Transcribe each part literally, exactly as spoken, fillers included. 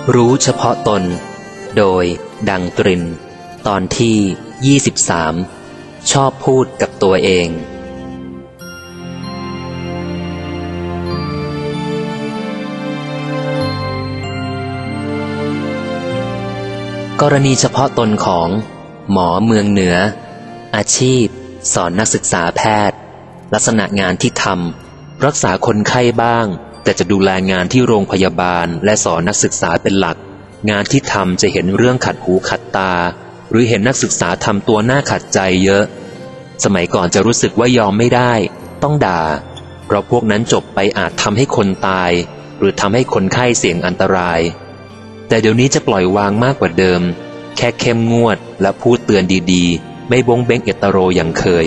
รู้เฉพาะตนโดยดังตรินตอนที่ยี่สิบสามชอบพูดกับตัวเองกรณีเฉพาะตนของหมอเมืองเหนืออาชีพสอนนักศึกษาแพทย์ลักษณะงานที่ทำรักษาคนไข้บ้างแต่จะดูแลงานที่โรงพยาบาลและสอนนักศึกษาเป็นหลักงานที่ทำจะเห็นเรื่องขัดหูขัดตาหรือเห็นนักศึกษาทำตัวหน้าขัดใจเยอะสมัยก่อนจะรู้สึกว่ายอมไม่ได้ต้องด่าเพราะพวกนั้นจบไปอาจทำให้คนตายหรือทำให้คนไข้เสี่ยงอันตรายแต่เดี๋ยวนี้จะปล่อยวางมากกว่าเดิมแค่เข้มงวดและพูดเตือนดีๆไม่บงเบ้งเอตโรอย่างเคย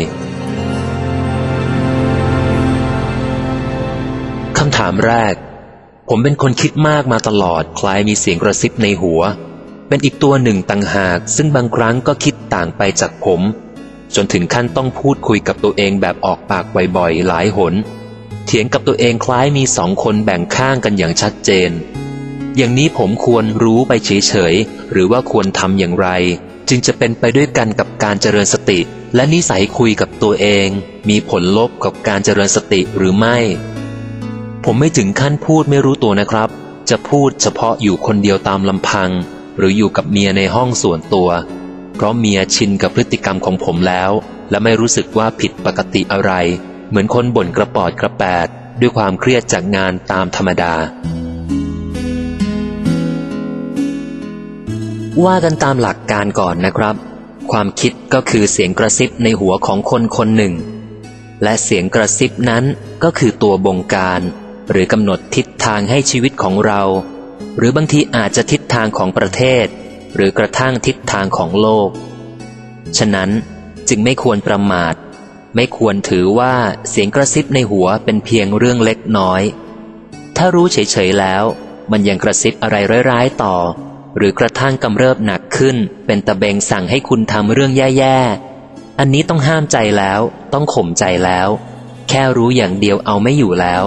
คำถามแรกผมเป็นคนคิดมากมาตลอดคล้ายมีเสียงกระซิบในหัวเป็นอีกตัวหนึ่งต่างหากซึ่งบางครั้งก็คิดต่างไปจากผมจนถึงขั้นต้องพูดคุยกับตัวเองแบบออกปากบ่อยๆหลายหนเถียงกับตัวเองคล้ายมีสองคนแบ่งข้างกันอย่างชัดเจนอย่างนี้ผมควรรู้ไปเฉยๆหรือว่าควรทำอย่างไรจึงจะเป็นไปด้วยกันกับการเจริญสติและนิสัยคุยกับตัวเองมีผลลบกับการเจริญสติหรือไม่ผมไม่ถึงขั้นพูดไม่รู้ตัวนะครับจะพูดเฉพาะอยู่คนเดียวตามลำพังหรืออยู่กับเมียในห้องส่วนตัวเพราะเมียชินกับพฤติกรรมของผมแล้วและไม่รู้สึกว่าผิดปกติอะไรเหมือนคนบ่นกระปอดกระแปดด้วยความเครียดจากงานตามธรรมดาว่ากันตามหลักการก่อนนะครับความคิดก็คือเสียงกระซิบในหัวของคนคนหนึ่งและเสียงกระซิบนั้นก็คือตัวบงการหรือกำหนดทิศทางให้ชีวิตของเราหรือบางทีอาจจะทิศทางของประเทศหรือกระทั่งทิศทางของโลกฉะนั้นจึงไม่ควรประมาทไม่ควรถือว่าเสียงกระซิบในหัวเป็นเพียงเรื่องเล็กน้อยถ้ารู้เฉยๆแล้วมันยังกระซิบอะไรร้ายๆต่อหรือกระทั่งกำเริบหนักขึ้นเป็นตะเบงสั่งให้คุณทำเรื่องแย่ๆอันนี้ต้องห้ามใจแล้วต้องข่มใจแล้วแค่รู้อย่างเดียวเอาไม่อยู่แล้ว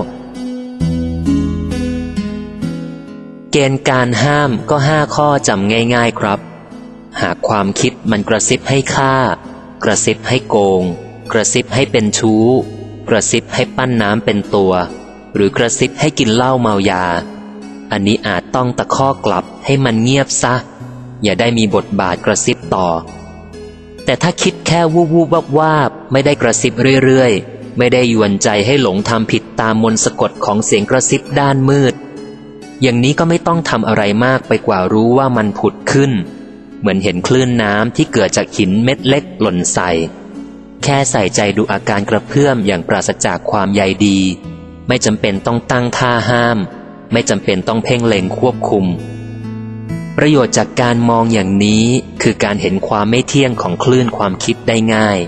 เกณฑ์การห้ามก็ห้าข้อจำง่ายๆครับหากความคิดมันกระซิบให้ฆ่ากระซิบให้โกงกระซิบให้เป็นชู้กระซิบให้ปั้นน้ำเป็นตัวหรือกระซิบให้กินเหล้าเมายาอันนี้อาจต้องตะคอกกลับให้มันเงียบซะอย่าได้มีบทบาทกระซิบต่อแต่ถ้าคิดแค่วูบวูบวับวาบไม่ได้กระซิบเรื่อยๆไม่ได้ยวนใจให้หลงทำผิดตามมนต์สะกดของเสียงกระซิบด้านมืดอย่างนี้ก็ไม่ต้องทำอะไรมากไปกว่ารู้ว่ามันผุดขึ้นเหมือนเห็นคลื่นน้ำที่เกิดจากหินเม็ดเล็กหล่นใส่แค่ใส่ใจดูอาการกระเพื่อมอย่างปราศจากความใยดีไม่จำเป็นต้องตั้งท่าห้ามไม่จำเป็นต้องเพ่งเล็งควบคุมประโยชน์จากการมองอย่างนี้คือการเห็นความไม่เที่ยงของคลื่นความคิดได้ง่าย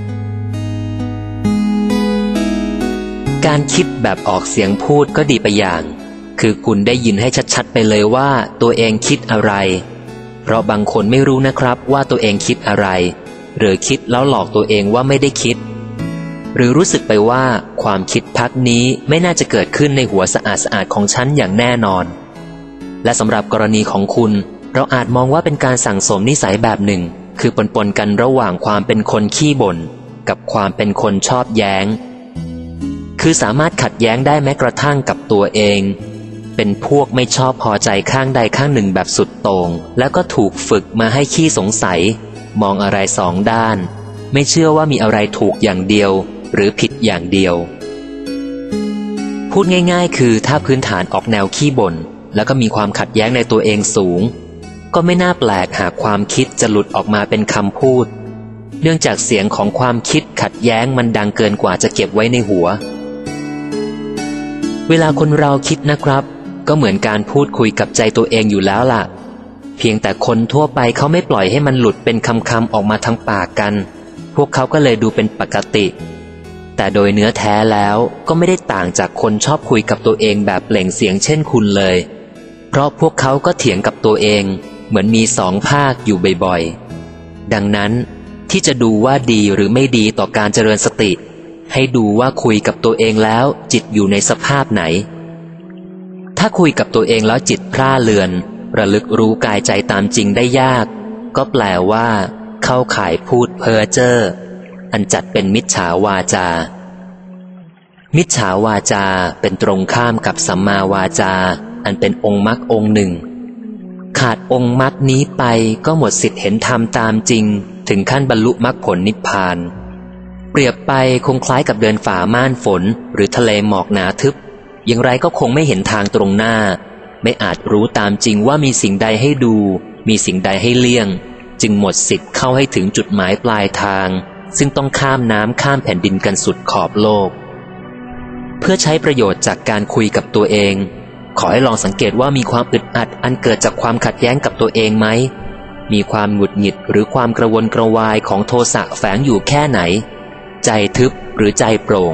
การคิดแบบออกเสียงพูดก็ดีไปอย่างคือคุณได้ยินให้ชัดๆไปเลยว่าตัวเองคิดอะไรเพราะบางคนไม่รู้นะครับว่าตัวเองคิดอะไรหรือคิดแล้วหลอกตัวเองว่าไม่ได้คิดหรือรู้สึกไปว่าความคิดพักนี้ไม่น่าจะเกิดขึ้นในหัวสะอาดสะอาดของฉันอย่างแน่นอนและสำหรับกรณีของคุณเราอาจมองว่าเป็นการสั่งสมนิสัยแบบหนึ่งคือปนๆกันระหว่างความเป็นคนขี้บ่นกับความเป็นคนชอบแย้งคือสามารถขัดแย้งได้แม้กระทั่งกับตัวเองเป็นพวกไม่ชอบพอใจข้างใดข้างหนึ่งแบบสุดโต่งแล้วก็ถูกฝึกมาให้ขี้สงสัยมองอะไรสองด้านไม่เชื่อว่ามีอะไรถูกอย่างเดียวหรือผิดอย่างเดียวพูดง่ายๆคือถ้าพื้นฐานออกแนวขี้บ่นแล้วก็มีความขัดแย้งในตัวเองสูงก็ไม่น่าแปลกหากความคิดจะหลุดออกมาเป็นคำพูดเนื่องจากเสียงของความคิดขัดแย้งมันดังเกินกว่าจะเก็บไว้ในหัวเวลาคนเราคิดนะครับก็เหมือนการพูดคุยกับใจตัวเองอยู่แล้วล่ะเพียงแต่คนทั่วไปเขาไม่ปล่อยให้มันหลุดเป็นคำๆออกมาทางปากกันพวกเขาก็เลยดูเป็นปกติแต่โดยเนื้อแท้แล้วก็ไม่ได้ต่างจากคนชอบคุยกับตัวเองแบบเปล่งเสียงเช่นคุณเลยเพราะพวกเขาก็เถียงกับตัวเองเหมือนมีสองภาคอยู่บ่อยๆดังนั้นที่จะดูว่าดีหรือไม่ดีต่อการเจริญสติให้ดูว่าคุยกับตัวเองแล้วจิตอยู่ในสภาพไหนถ้าคุยกับตัวเองแล้วจิตพร่าเลือนระลึกรู้กายใจตามจริงได้ยากก็แปลว่าเข้าข่ายพูดเพ้อเจ้ออันจัดเป็นมิจฉาวาจามิจฉาวาจาเป็นตรงข้ามกับสัมมาวาจาอันเป็นองค์มรรคองค์หนึ่งขาดองค์มรรคนี้ไปก็หมดสิทธิเห็นธรรมตามจริงถึงขั้นบรรลุมรรคผลนิพพานเปรียบไปคงคล้ายกับเดินฝ่าม่านฝนหรือทะเลหมอกหนาทึบอย่างไรก็คงไม่เห็นทางตรงหน้าไม่อาจรู้ตามจริงว่ามีสิ่งใดให้ดูมีสิ่งใดให้เลี่ยงจึงหมดสิทธิ์เข้าให้ถึงจุดหมายปลายทางซึ่งต้องข้ามน้ำข้ามแผ่นดินกันสุดขอบโลกเพื่อใช้ประโยชน์จากการคุยกับตัวเองขอให้ลองสังเกตว่ามีความอึดอัดอันเกิดจากความขัดแย้งกับตัวเองไหมมีความหงุดหงิดหรือความกระวนกระวายของโทสะแฝงอยู่แค่ไหนใจทึบหรือใจโปร่ง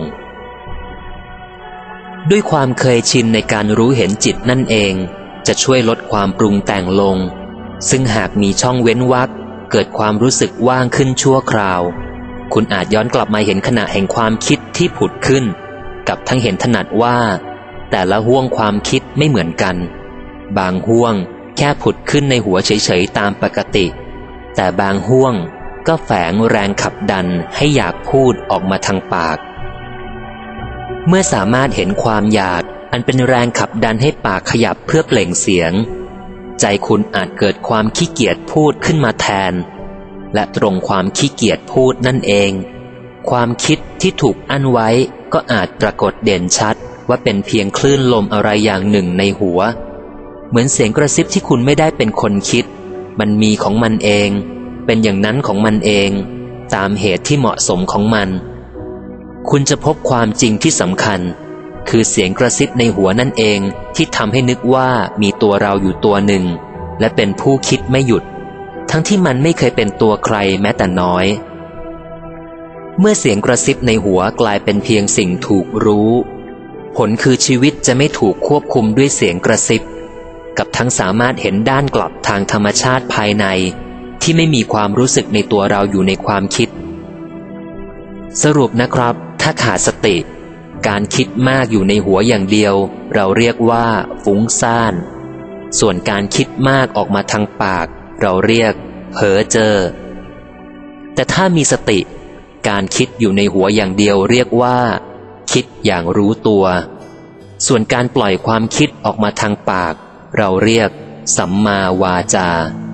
ด้วยความเคยชินในการรู้เห็นจิตนั่นเองจะช่วยลดความปรุงแต่งลงซึ่งหากมีช่องเว้นวรรคเกิดความรู้สึกว่างขึ้นชั่วคราวคุณอาจย้อนกลับมาเห็นขณะแห่งความคิดที่ผุดขึ้นกับทั้งเห็นถนัดว่าแต่ละห้วงความคิดไม่เหมือนกันบางห้วงแค่ผุดขึ้นในหัวเฉยๆตามปกติแต่บางห้วงก็แฝงแรงขับดันให้อยากพูดออกมาทางปากเมื่อสามารถเห็นความอยากอันเป็นแรงขับดันให้ปากขยับเพื่อเปล่งเสียงใจคุณอาจเกิดความขี้เกียจพูดขึ้นมาแทนและตรงความขี้เกียจพูดนั่นเองความคิดที่ถูกอั้นไว้ก็อาจปรากฏเด่นชัดว่าเป็นเพียงคลื่นลมอะไรอย่างหนึ่งในหัวเหมือนเสียงกระซิบที่คุณไม่ได้เป็นคนคิดมันมีของมันเองเป็นอย่างนั้นของมันเองตามเหตุที่เหมาะสมของมันคุณจะพบความจริงที่สำคัญคือเสียงกระซิบในหัวนั่นเองที่ทำให้นึกว่ามีตัวเราอยู่ตัวหนึ่งและเป็นผู้คิดไม่หยุดทั้งที่มันไม่เคยเป็นตัวใครแม้แต่น้อยเมื่อเสียงกระซิบในหัวกลายเป็นเพียงสิ่งถูกรู้ผลคือชีวิตจะไม่ถูกควบคุมด้วยเสียงกระซิบกับทั้งสามารถเห็นด้านกลับทางธรรมชาติภายในที่ไม่มีความรู้สึกในตัวเราอยู่ในความคิดสรุปนะครับถ้าขาดสติการคิดมากอยู่ในหัวอย่างเดียวเราเรียกว่าฟุ้งซ่านส่วนการคิดมากออกมาทางปากเราเรียกเพ้อเจ้อแต่ถ้ามีสติการคิดอยู่ในหัวอย่างเดียวเรียกว่าคิดอย่างรู้ตัวส่วนการปล่อยความคิดออกมาทางปากเราเรียกสัมมาวาจา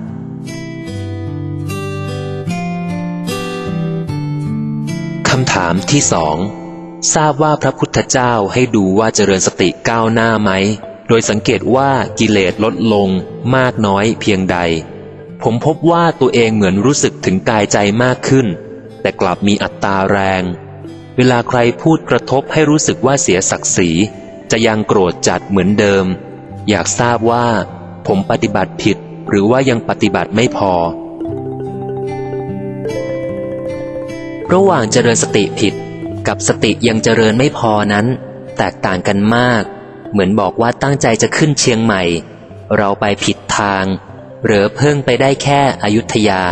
คำถามที่สองทราบว่าพระพุทธเจ้าให้ดูว่าเจริญสติก้าวหน้าไหมโดยสังเกตว่ากิเลสลดลงมากน้อยเพียงใดผมพบว่าตัวเองเหมือนรู้สึกถึงกายใจมากขึ้นแต่กลับมีอัตตาแรงเวลาใครพูดกระทบให้รู้สึกว่าเสียศักดิ์ศรีจะยังโกรธจัดเหมือนเดิมอยากทราบว่าผมปฏิบัติผิดหรือว่ายังปฏิบัติไม่พอระหว่างเจริญสติผิดกับสติยังเจริญไม่พอนั้นแตกต่างกันมากเหมือนบอกว่าตั้งใจจะขึ้นเชียงใหม่เราไปผิดทางหรือเพิ่งไปได้แค่อยุธยา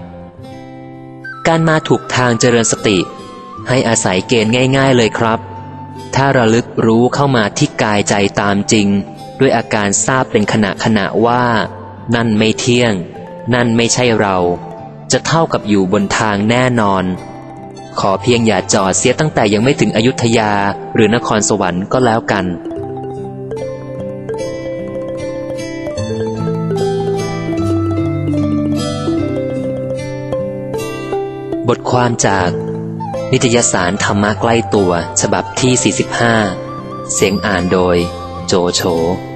การมาถูกทางเจริญสติให้อาศัยเกณฑ์ง่ายๆเลยครับถ้าระลึกรู้เข้ามาที่กายใจตามจริงด้วยอาการทราบเป็นขณะขณะว่านั่นไม่เที่ยงนั่นไม่ใช่เราจะเท่ากับอยู่บนทางแน่นอนขอเพียงอย่าจอดเสียตั้งแต่ยังไม่ถึงอยุธยาหรือนครสวรรค์ก็แล้วกันบทความจากนิตยสารธรรมะใกล้ตัวฉบับที่สี่สิบห้าเสียงอ่านโดยโจโฉ